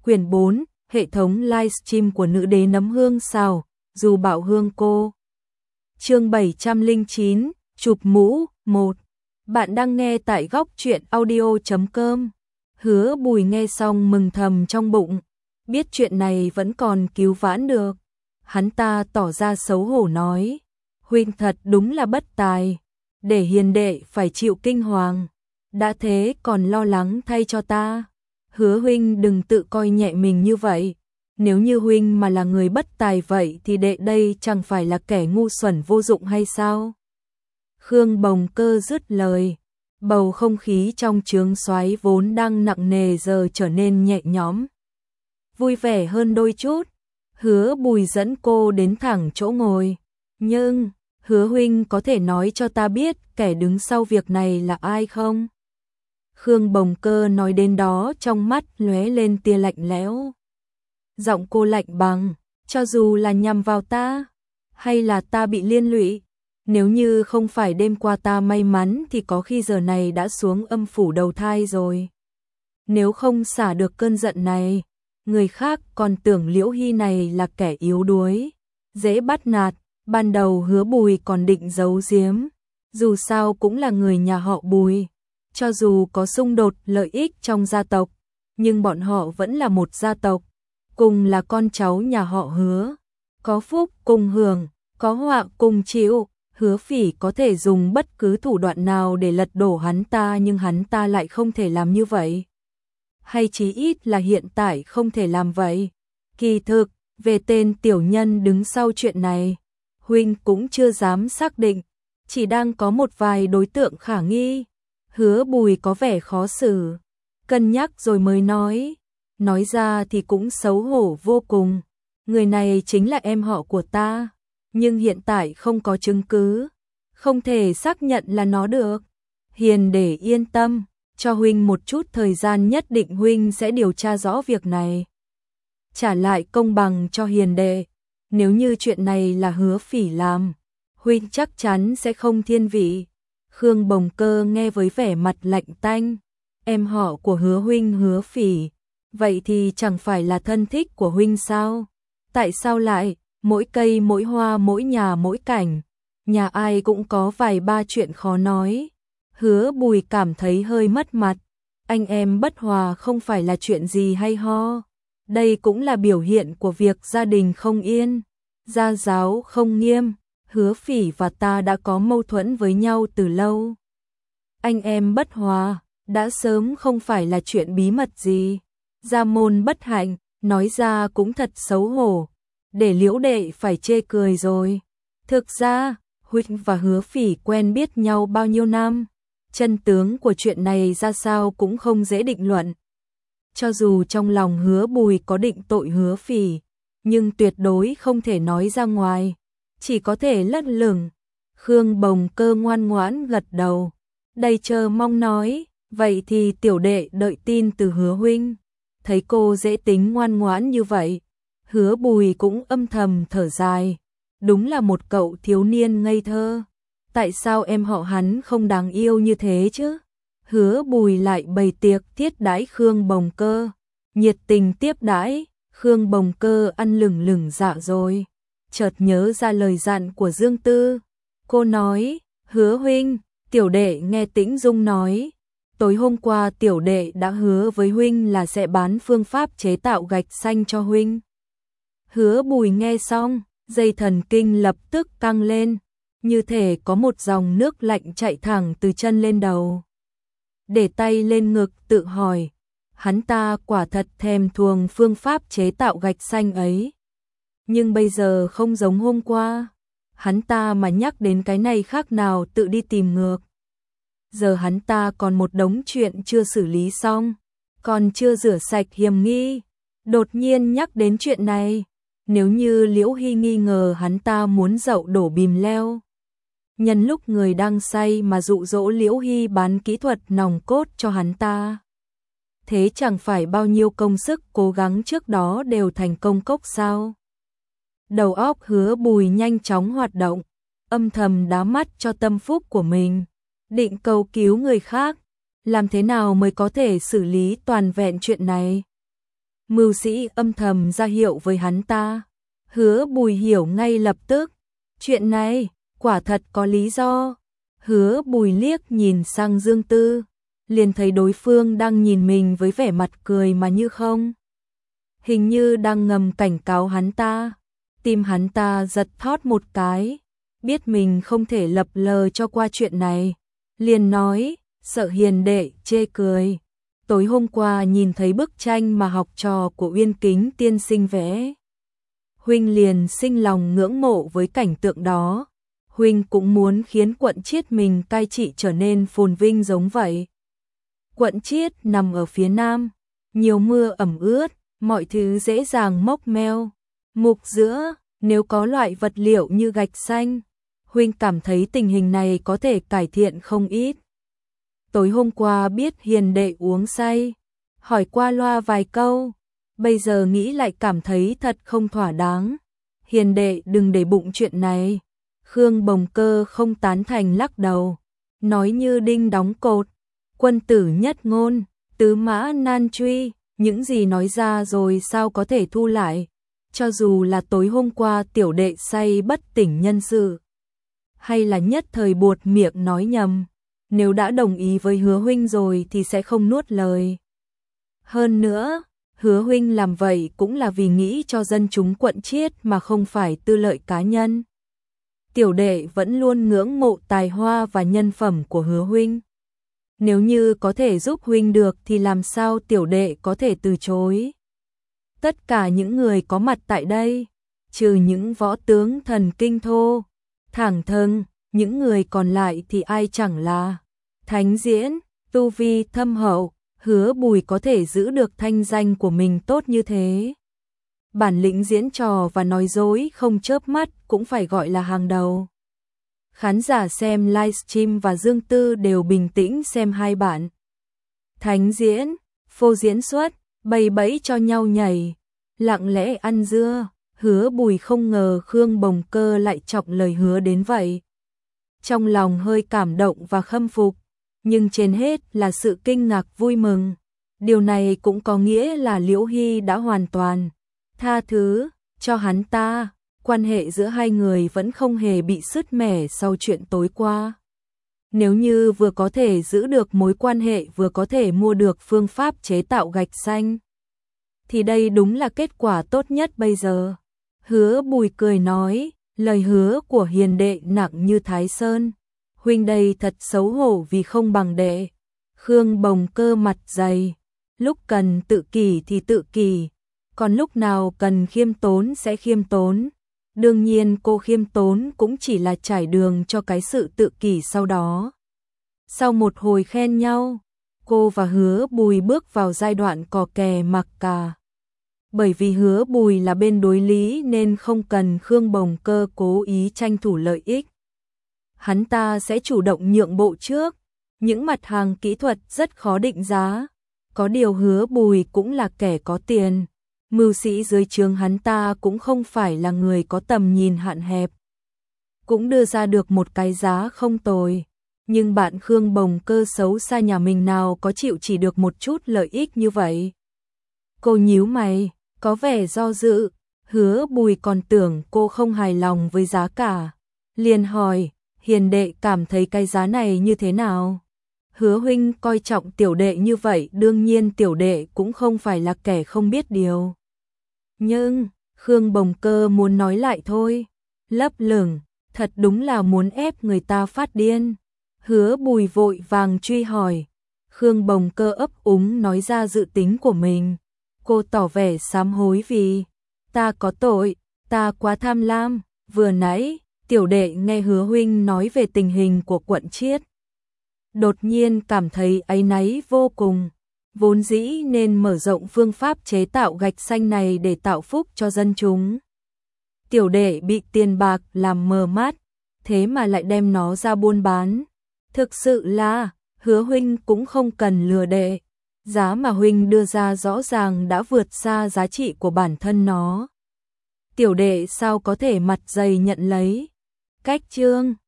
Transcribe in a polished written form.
Quyển 4, hệ thống livestream của nữ đế nấm hương xào, dù bảo hương cô. Chương 709, chụp mũ, 1. Bạn đang nghe tại góc truyện audio.com. Hứa Bùi nghe xong mừng thầm trong bụng, biết chuyện này vẫn còn cứu vãn được. Hắn ta tỏ ra xấu hổ nói, huynh thật đúng là bất tài, để hiền đệ phải chịu kinh hoàng, đã thế còn lo lắng thay cho ta. Hứa huynh đừng tự coi nhẹ mình như vậy, nếu như huynh mà là người bất tài vậy thì đệ đây chẳng phải là kẻ ngu xuẩn vô dụng hay sao? Khương Bồng Cơ dứt lời, bầu không khí trong chướng xoáy vốn đang nặng nề giờ trở nên nhẹ nhõm, vui vẻ hơn đôi chút. Hứa Bùi dẫn cô đến thẳng chỗ ngồi, nhưng Hứa huynh có thể nói cho ta biết kẻ đứng sau việc này là ai không? Khương Bồng Cơ nói đến đó trong mắt lóe lên tia lạnh lẽo. Giọng cô lạnh bằng, cho dù là nhằm vào ta, hay là ta bị liên lụy, nếu như không phải đêm qua ta may mắn thì có khi giờ này đã xuống âm phủ đầu thai rồi. Nếu không xả được cơn giận này, người khác còn tưởng Liễu Hy này là kẻ yếu đuối, dễ bắt nạt. Ban đầu Hứa Bùi còn định giấu giếm, dù sao cũng là người nhà họ Bùi, cho dù có xung đột lợi ích trong gia tộc, nhưng bọn họ vẫn là một gia tộc, cùng là con cháu nhà họ Hứa, có phúc cùng hưởng, có họa cùng chịu. Hứa Phỉ có thể dùng bất cứ thủ đoạn nào để lật đổ hắn ta, nhưng hắn ta lại không thể làm như vậy, hay chí ít là hiện tại không thể làm vậy. Kỳ thực, về tên tiểu nhân đứng sau chuyện này, huynh cũng chưa dám xác định, chỉ đang có một vài đối tượng khả nghi. Hứa Bùi có vẻ khó xử, cân nhắc rồi mới nói ra thì cũng xấu hổ vô cùng. Người này chính là em họ của ta, nhưng hiện tại không có chứng cứ, không thể xác nhận là nó được. Hiền để yên tâm, cho huynh một chút thời gian, nhất định huynh sẽ điều tra rõ việc này, trả lại công bằng cho hiền đệ. Nếu như chuyện này là Hứa Phỉ làm, huynh chắc chắn sẽ không thiên vị. Khương Bồng Cơ nghe với vẻ mặt lạnh tanh, em họ của Hứa huynh Hứa Phỉ, vậy thì chẳng phải là thân thích của huynh sao? Tại sao lại, mỗi cây mỗi hoa mỗi nhà mỗi cảnh, nhà ai cũng có vài ba chuyện khó nói. Hứa Bùi cảm thấy hơi mất mặt, anh em bất hòa không phải là chuyện gì hay ho. Đây cũng là biểu hiện của việc gia đình không yên, gia giáo không nghiêm. Hứa Phỉ và ta đã có mâu thuẫn với nhau từ lâu. Anh em bất hòa, đã sớm không phải là chuyện bí mật gì. Gia môn bất hạnh, nói ra cũng thật xấu hổ, để Liễu đệ phải chê cười rồi. Thực ra, huynh và Hứa Phỉ quen biết nhau bao nhiêu năm, chân tướng của chuyện này ra sao cũng không dễ định luận. Cho dù trong lòng Hứa Bùi có định tội Hứa Phỉ, nhưng tuyệt đối không thể nói ra ngoài, chỉ có thể lất lửng. Khương Bồng Cơ ngoan ngoãn gật đầu, đầy chờ mong nói, vậy thì tiểu đệ đợi tin từ Hứa huynh. Thấy cô dễ tính ngoan ngoãn như vậy, Hứa Bùi cũng âm thầm thở dài, đúng là một cậu thiếu niên ngây thơ. Tại sao em họ hắn không đáng yêu như thế chứ? Hứa Bùi lại bày tiệc thiết đãi Khương Bồng Cơ, nhiệt tình tiếp đãi. Khương Bồng Cơ ăn lửng lửng dạ rồi, chợt nhớ ra lời dặn của Dương Tư. Cô nói, Hứa huynh, tiểu đệ nghe Tĩnh Dung nói, tối hôm qua tiểu đệ đã hứa với huynh là sẽ bán phương pháp chế tạo gạch xanh cho huynh. Hứa Bùi nghe xong, dây thần kinh lập tức căng lên, như thể có một dòng nước lạnh chạy thẳng từ chân lên đầu. Để tay lên ngực tự hỏi, hắn ta quả thật thèm thuồng phương pháp chế tạo gạch xanh ấy. Nhưng bây giờ không giống hôm qua, hắn ta mà nhắc đến cái này khác nào tự đi tìm ngược. Giờ hắn ta còn một đống chuyện chưa xử lý xong, còn chưa rửa sạch hiểm nghi, đột nhiên nhắc đến chuyện này. Nếu như Liễu Hy nghi ngờ hắn ta muốn dậu đổ bìm leo, nhân lúc người đang say mà dụ dỗ Liễu Hy bán kỹ thuật nòng cốt cho hắn ta, thế chẳng phải bao nhiêu công sức cố gắng trước đó đều thành công cốc sao? Đầu óc Hứa Bùi nhanh chóng hoạt động, âm thầm đá mắt cho tâm phúc của mình, định cầu cứu người khác, làm thế nào mới có thể xử lý toàn vẹn chuyện này. Mưu Sĩ âm thầm ra hiệu với hắn ta. Hứa Bùi hiểu ngay lập tức, chuyện này quả thật có lý do. Hứa Bùi liếc nhìn sang Dương Tư, liền thấy đối phương đang nhìn mình với vẻ mặt cười mà như không. Hình như đang ngầm cảnh cáo hắn ta. Tim hắn ta giật thót một cái, biết mình không thể lập lờ cho qua chuyện này, liền nói, sợ hiền đệ chê cười. Tối hôm qua nhìn thấy bức tranh mà học trò của Uyên Kính tiên sinh vẽ, huynh liền sinh lòng ngưỡng mộ với cảnh tượng đó. Huynh cũng muốn khiến quận Chiết mình cai trị trở nên phồn vinh giống vậy. Quận Chiết nằm ở phía nam, nhiều mưa ẩm ướt, mọi thứ dễ dàng mốc meo. Mục giữa, nếu có loại vật liệu như gạch xanh, huynh cảm thấy tình hình này có thể cải thiện không ít. Tối hôm qua biết hiền đệ uống say, hỏi qua loa vài câu, bây giờ nghĩ lại cảm thấy thật không thỏa đáng. Hiền đệ đừng để bụng chuyện này. Khương Bồng Cơ không tán thành lắc đầu, nói như đinh đóng cột. Quân tử nhất ngôn, tứ mã nan truy, những gì nói ra rồi sao có thể thu lại. Cho dù là tối hôm qua tiểu đệ say bất tỉnh nhân sự, hay là nhất thời buột miệng nói nhầm, nếu đã đồng ý với Hứa huynh rồi thì sẽ không nuốt lời. Hơn nữa, Hứa huynh làm vậy cũng là vì nghĩ cho dân chúng quận Chiết mà không phải tư lợi cá nhân. Tiểu đệ vẫn luôn ngưỡng mộ tài hoa và nhân phẩm của Hứa huynh. Nếu như có thể giúp huynh được thì làm sao tiểu đệ có thể từ chối. Tất cả những người có mặt tại đây, trừ những võ tướng thần kinh thô, thẳng thừng, những người còn lại thì ai chẳng là thánh diễn, tu vi thâm hậu. Hứa Bùi có thể giữ được thanh danh của mình tốt như thế, bản lĩnh diễn trò và nói dối không chớp mắt cũng phải gọi là hàng đầu. Khán giả xem livestream và Dương Tư đều bình tĩnh xem hai bạn thánh diễn, phô diễn xuất, bày bẫy cho nhau nhảy, lặng lẽ ăn dưa. Hứa Bùi không ngờ Khương Bồng Cơ lại trọng lời hứa đến vậy. Trong lòng hơi cảm động và khâm phục, nhưng trên hết là sự kinh ngạc vui mừng. Điều này cũng có nghĩa là Liễu Hy đã hoàn toàn tha thứ cho hắn ta. Quan hệ giữa hai người vẫn không hề bị sứt mẻ sau chuyện tối qua. Nếu như vừa có thể giữ được mối quan hệ vừa có thể mua được phương pháp chế tạo gạch xanh, thì đây đúng là kết quả tốt nhất bây giờ. Hứa Bùi cười nói, lời hứa của hiền đệ nặng như Thái Sơn. Huynh đây thật xấu hổ vì không bằng đệ. Khương Bồng Cơ mặt dày, lúc cần tự kỷ thì tự kỷ, còn lúc nào cần khiêm tốn sẽ khiêm tốn. Đương nhiên cô khiêm tốn cũng chỉ là trải đường cho cái sự tự kỷ sau đó. Sau một hồi khen nhau, cô và Hứa Bùi bước vào giai đoạn cò kè mặc cà. Bởi vì Hứa Bùi là bên đối lý nên không cần Khương Bồng Cơ cố ý tranh thủ lợi ích. Hắn ta sẽ chủ động nhượng bộ trước. Những mặt hàng kỹ thuật rất khó định giá. Có điều Hứa Bùi cũng là kẻ có tiền. Mưu sĩ dưới trướng hắn ta cũng không phải là người có tầm nhìn hạn hẹp. Cũng đưa ra được một cái giá không tồi. Nhưng bạn Khương Bồng Cơ xấu xa nhà mình nào có chịu chỉ được một chút lợi ích như vậy. Cô nhíu mày, có vẻ do dự. Hứa Bùi còn tưởng cô không hài lòng với giá cả, liền hỏi, hiền đệ cảm thấy cái giá này như thế nào? Hứa huynh coi trọng tiểu đệ như vậy, đương nhiên tiểu đệ cũng không phải là kẻ không biết điều. Nhưng, Khương Bồng Cơ muốn nói lại thôi, lấp lửng, thật đúng là muốn ép người ta phát điên. Hứa Bùi vội vàng truy hỏi. Khương Bồng Cơ ấp úng nói ra dự tính của mình. Cô tỏ vẻ sám hối vì, ta có tội, ta quá tham lam. Vừa nãy, tiểu đệ nghe Hứa huynh nói về tình hình của quận Chiết, đột nhiên cảm thấy áy náy vô cùng. Vốn dĩ nên mở rộng phương pháp chế tạo gạch xanh này để tạo phúc cho dân chúng. Tiểu đệ bị tiền bạc làm mờ mắt, thế mà lại đem nó ra buôn bán. Thực sự là, Hứa huynh cũng không cần lừa đệ. Giá mà huynh đưa ra rõ ràng đã vượt xa giá trị của bản thân nó. Tiểu đệ sao có thể mặt dày nhận lấy. Cách chương